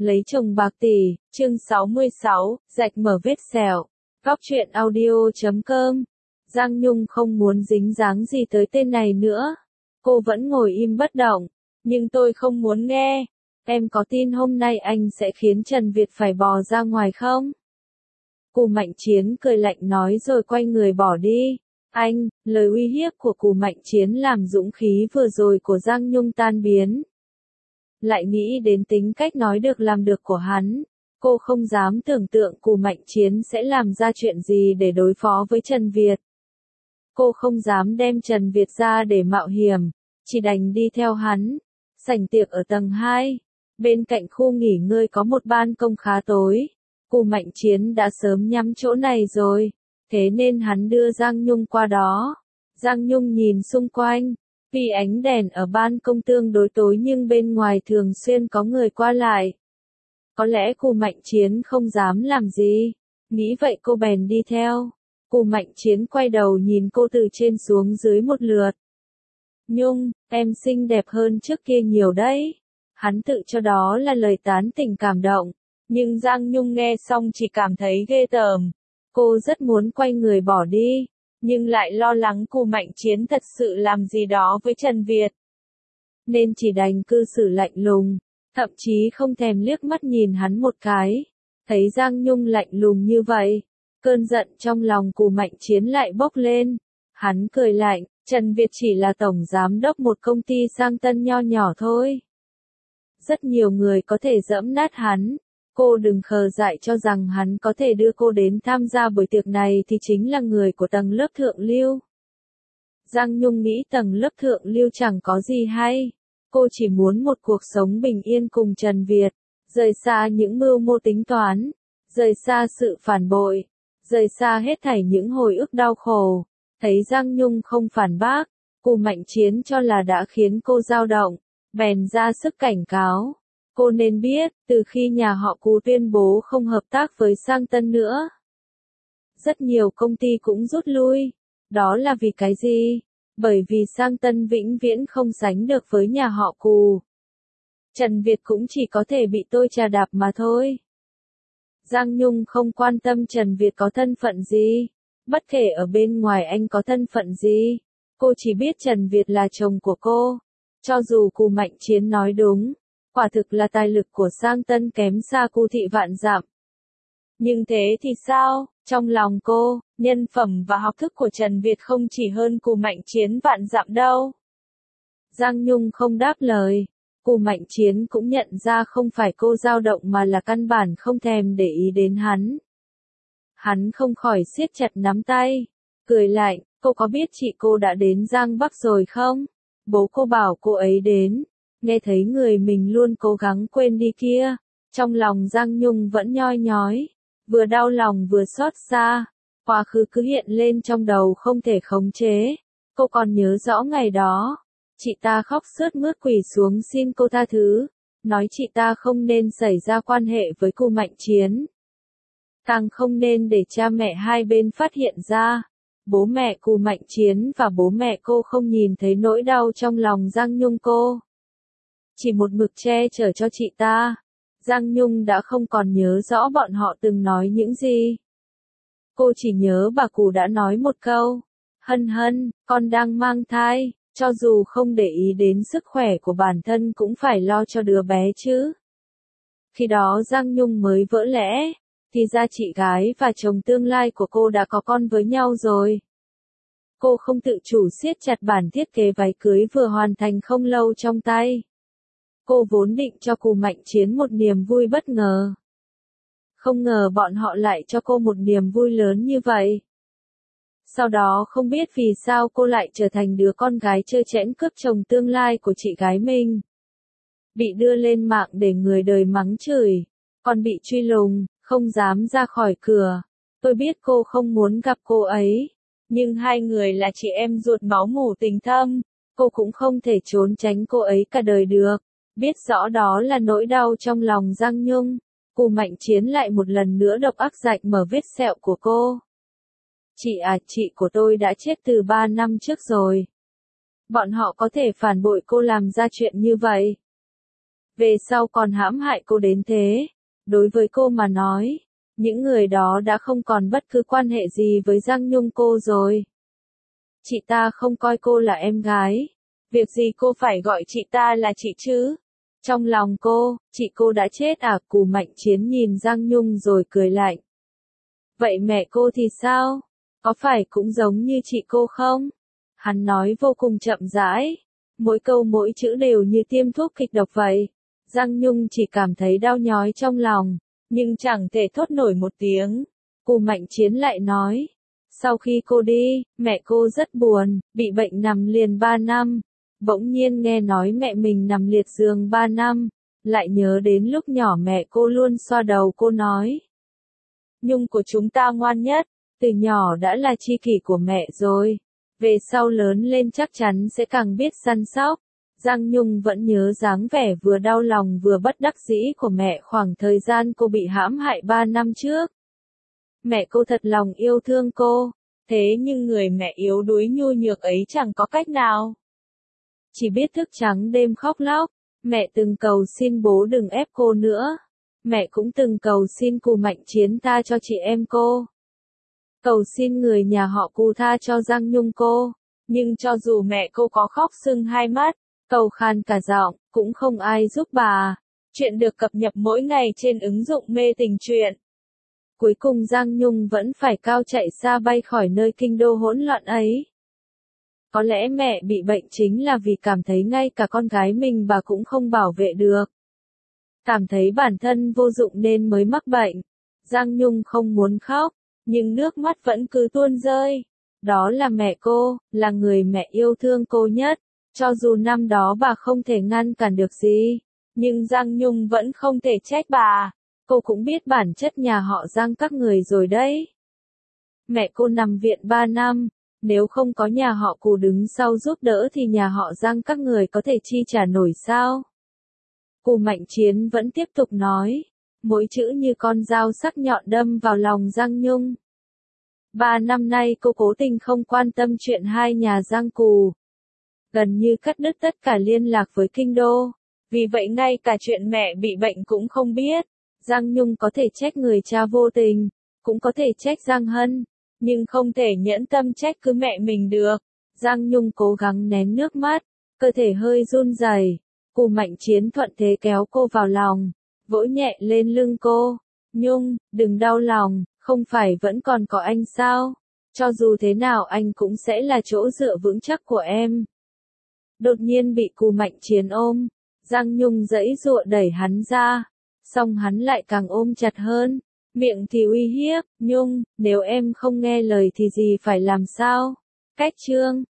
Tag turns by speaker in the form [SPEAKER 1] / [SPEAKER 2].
[SPEAKER 1] Lấy chồng bạc tỷ, chương 66, rạch mở vết sẹo. Góc truyện audio.com. Giang Nhung không muốn dính dáng gì tới tên này nữa. Cô vẫn ngồi im bất động. Nhưng tôi không muốn nghe. Em có tin hôm nay anh sẽ khiến Trần Việt phải bò ra ngoài không? Cù Mạnh Chiến cười lạnh nói rồi quay người bỏ đi. Anh, lời uy hiếp của Cù Mạnh Chiến làm dũng khí vừa rồi của Giang Nhung tan biến. Lại nghĩ đến tính cách nói được làm được của hắn. Cô không dám tưởng tượng Cù Mạnh Chiến sẽ làm ra chuyện gì để đối phó với Trần Việt. Cô không dám đem Trần Việt ra để mạo hiểm, chỉ đành đi theo hắn. Sảnh tiệc ở tầng 2. Bên cạnh khu nghỉ ngơi có một ban công khá tối. Cù Mạnh Chiến đã sớm nhắm chỗ này rồi, thế nên hắn đưa Giang Nhung qua đó. Giang Nhung nhìn xung quanh, vì ánh đèn ở ban công tương đối tối nhưng bên ngoài thường xuyên có người qua lại. Có lẽ Cù Mạnh Chiến không dám làm gì, nghĩ vậy cô bèn đi theo. Cù Mạnh Chiến quay đầu nhìn cô từ trên xuống dưới một lượt. Nhung, em xinh đẹp hơn trước kia nhiều đấy. Hắn tự cho đó là lời tán tỉnh cảm động. Nhưng Giang Nhung nghe xong chỉ cảm thấy ghê tởm. Cô rất muốn quay người bỏ đi, nhưng lại lo lắng Cù Mạnh Chiến thật sự làm gì đó với Trần Việt. Nên chỉ đành cư xử lạnh lùng, thậm chí không thèm liếc mắt nhìn hắn một cái. Thấy Giang Nhung lạnh lùng như vậy, cơn giận trong lòng Cù Mạnh Chiến lại bốc lên. Hắn cười lạnh, Trần Việt chỉ là tổng giám đốc một công ty sang tân nho nhỏ thôi. Rất nhiều người có thể giẫm nát hắn. Cô đừng khờ dại cho rằng hắn có thể đưa cô đến tham gia buổi tiệc này thì chính là người của tầng lớp thượng lưu. Giang Nhung nghĩ tầng lớp thượng lưu chẳng có gì hay. Cô chỉ muốn một cuộc sống bình yên cùng Trần Việt, rời xa những mưu mô tính toán, rời xa sự phản bội, rời xa hết thảy những hồi ức đau khổ. Thấy Giang Nhung không phản bác, Cù Mạnh Chiến cho là đã khiến cô dao động, bèn ra sức cảnh cáo. Cô nên biết, từ khi nhà họ Cù tuyên bố không hợp tác với Sang Tân nữa, rất nhiều công ty cũng rút lui. Đó là vì cái gì? Bởi vì Sang Tân vĩnh viễn không sánh được với nhà họ Cù. Trần Việt cũng chỉ có thể bị tôi trà đạp mà thôi. Giang Nhung không quan tâm Trần Việt có thân phận gì. Bất kể ở bên ngoài anh có thân phận gì. Cô chỉ biết Trần Việt là chồng của cô. Cho dù Cù Mạnh Chiến nói đúng, quả thực là tài lực của Sang Tân kém xa Cù thị vạn dặm. Nhưng thế thì sao? Trong lòng cô, nhân phẩm và học thức của Trần Việt không chỉ hơn Cù Mạnh Chiến vạn dặm đâu. Giang Nhung không đáp lời. Cù Mạnh Chiến cũng nhận ra không phải cô dao động mà là căn bản không thèm để ý đến hắn. Hắn không khỏi siết chặt nắm tay, cười lạnh, cô có biết chị cô đã đến Giang Bắc rồi không? Bố cô bảo cô ấy đến. Nghe thấy người mình luôn cố gắng quên đi kia, trong lòng Giang Nhung vẫn nhoi nhói, vừa đau lòng vừa xót xa, quá khứ cứ hiện lên trong đầu không thể khống chế. Cô còn nhớ rõ ngày đó, chị ta khóc sướt mướt quỳ xuống xin cô tha thứ, nói chị ta không nên xảy ra quan hệ với Cù Mạnh Chiến. Càng không nên để cha mẹ hai bên phát hiện ra. Bố mẹ Cù Mạnh Chiến và bố mẹ cô không nhìn thấy nỗi đau trong lòng Giang Nhung cô. Chỉ một mực che chở cho chị ta. Giang Nhung đã không còn nhớ rõ bọn họ từng nói những gì. Cô chỉ nhớ bà Cù đã nói một câu. Hân hân, con đang mang thai, cho dù không để ý đến sức khỏe của bản thân cũng phải lo cho đứa bé chứ. Khi đó Giang Nhung mới vỡ lẽ, thì ra chị gái và chồng tương lai của cô đã có con với nhau rồi. Cô không tự chủ siết chặt bản thiết kế váy cưới vừa hoàn thành không lâu trong tay. Cô vốn định cho Cù Mạnh Chiến một niềm vui bất ngờ. Không ngờ bọn họ lại cho cô một niềm vui lớn như vậy. Sau đó không biết vì sao cô lại trở thành đứa con gái trơ trẽn cướp chồng tương lai của chị gái mình. Bị đưa lên mạng để người đời mắng chửi, còn bị truy lùng, không dám ra khỏi cửa. Tôi biết cô không muốn gặp cô ấy, nhưng hai người là chị em ruột máu mủ tình thâm, cô cũng không thể trốn tránh cô ấy cả đời được. Biết rõ đó là nỗi đau trong lòng Giang Nhung, Cù Mạnh Chiến lại một lần nữa độc ác rạch mở vết sẹo của cô. Chị à, chị của tôi đã chết từ 3 năm trước rồi. Bọn họ có thể phản bội cô làm ra chuyện như vậy. về sau còn hãm hại cô đến thế. Đối với cô mà nói, những người đó đã không còn bất cứ quan hệ gì với Giang Nhung cô rồi. Chị ta không coi cô là em gái. Việc gì cô phải gọi chị ta là chị chứ? Trong lòng cô, chị cô đã chết à? Cù Mạnh Chiến nhìn Giang Nhung rồi cười lạnh. Vậy mẹ cô thì sao? Có phải cũng giống như chị cô không? Hắn nói vô cùng chậm rãi. Mỗi câu mỗi chữ đều như tiêm thuốc kịch độc vậy. Giang Nhung chỉ cảm thấy đau nhói trong lòng, nhưng chẳng thể thốt nổi một tiếng. Cù Mạnh Chiến lại nói. Sau khi cô đi, mẹ cô rất buồn, bị bệnh nằm liền 3 năm. Bỗng nhiên nghe nói mẹ mình nằm liệt giường 3 năm, lại nhớ đến lúc nhỏ mẹ cô luôn xoa đầu cô nói. Nhung của chúng ta ngoan nhất, từ nhỏ đã là tri kỷ của mẹ rồi. Về sau lớn lên chắc chắn sẽ càng biết săn sóc. Giang Nhung vẫn nhớ dáng vẻ vừa đau lòng vừa bất đắc dĩ của mẹ khoảng thời gian cô bị hãm hại 3 năm trước. Mẹ cô thật lòng yêu thương cô, thế nhưng người mẹ yếu đuối nhu nhược ấy chẳng có cách nào. Chỉ biết thức trắng đêm khóc lóc, mẹ từng cầu xin bố đừng ép cô nữa. Mẹ cũng từng cầu xin Cù Mạnh Chiến tha cho chị em cô. Cầu xin người nhà họ Cù tha cho Giang Nhung cô. Nhưng cho dù mẹ cô có khóc sưng hai mắt, cầu khan cả giọng, cũng không ai giúp bà. Chuyện được cập nhật mỗi ngày trên ứng dụng Mê Tình Truyện. Cuối cùng Giang Nhung vẫn phải cao chạy xa bay khỏi nơi kinh đô hỗn loạn ấy. Có lẽ mẹ bị bệnh chính là vì cảm thấy ngay cả con gái mình bà cũng không bảo vệ được. Cảm thấy bản thân vô dụng nên mới mắc bệnh. Giang Nhung không muốn khóc, nhưng nước mắt vẫn cứ tuôn rơi. Đó là mẹ cô, là người mẹ yêu thương cô nhất. Cho dù năm đó bà không thể ngăn cản được gì, nhưng Giang Nhung vẫn không thể trách bà. Cô cũng biết bản chất nhà họ Giang các người rồi đấy. Mẹ cô nằm viện 3 năm, nếu không có nhà họ Cù đứng sau giúp đỡ thì nhà họ Giang các người có thể chi trả nổi sao? Cù Mạnh Chiến vẫn tiếp tục nói, mỗi chữ như con dao sắc nhọn đâm vào lòng Giang Nhung. 3 năm nay cô cố tình không quan tâm chuyện hai nhà Giang Cù. Gần như cắt đứt tất cả liên lạc với kinh đô. Vì vậy ngay cả chuyện mẹ bị bệnh cũng không biết. Giang Nhung có thể trách người cha vô tình, cũng có thể trách Giang Hân, nhưng không thể nhẫn tâm trách cứ mẹ mình được. Giang Nhung cố gắng nén nước mắt, cơ thể hơi run rẩy. Cù Mạnh Chiến thuận thế kéo cô vào lòng, vỗ nhẹ lên lưng cô. Nhung, đừng đau lòng, không phải vẫn còn có anh sao? Cho dù thế nào anh cũng sẽ là chỗ dựa vững chắc của em. Đột nhiên bị Cù Mạnh Chiến ôm, Giang Nhung giãy giụa đẩy hắn ra, song hắn lại càng ôm chặt hơn, miệng thì uy hiếp, Nhung, nếu em không nghe lời thì gì phải làm sao? Cách chương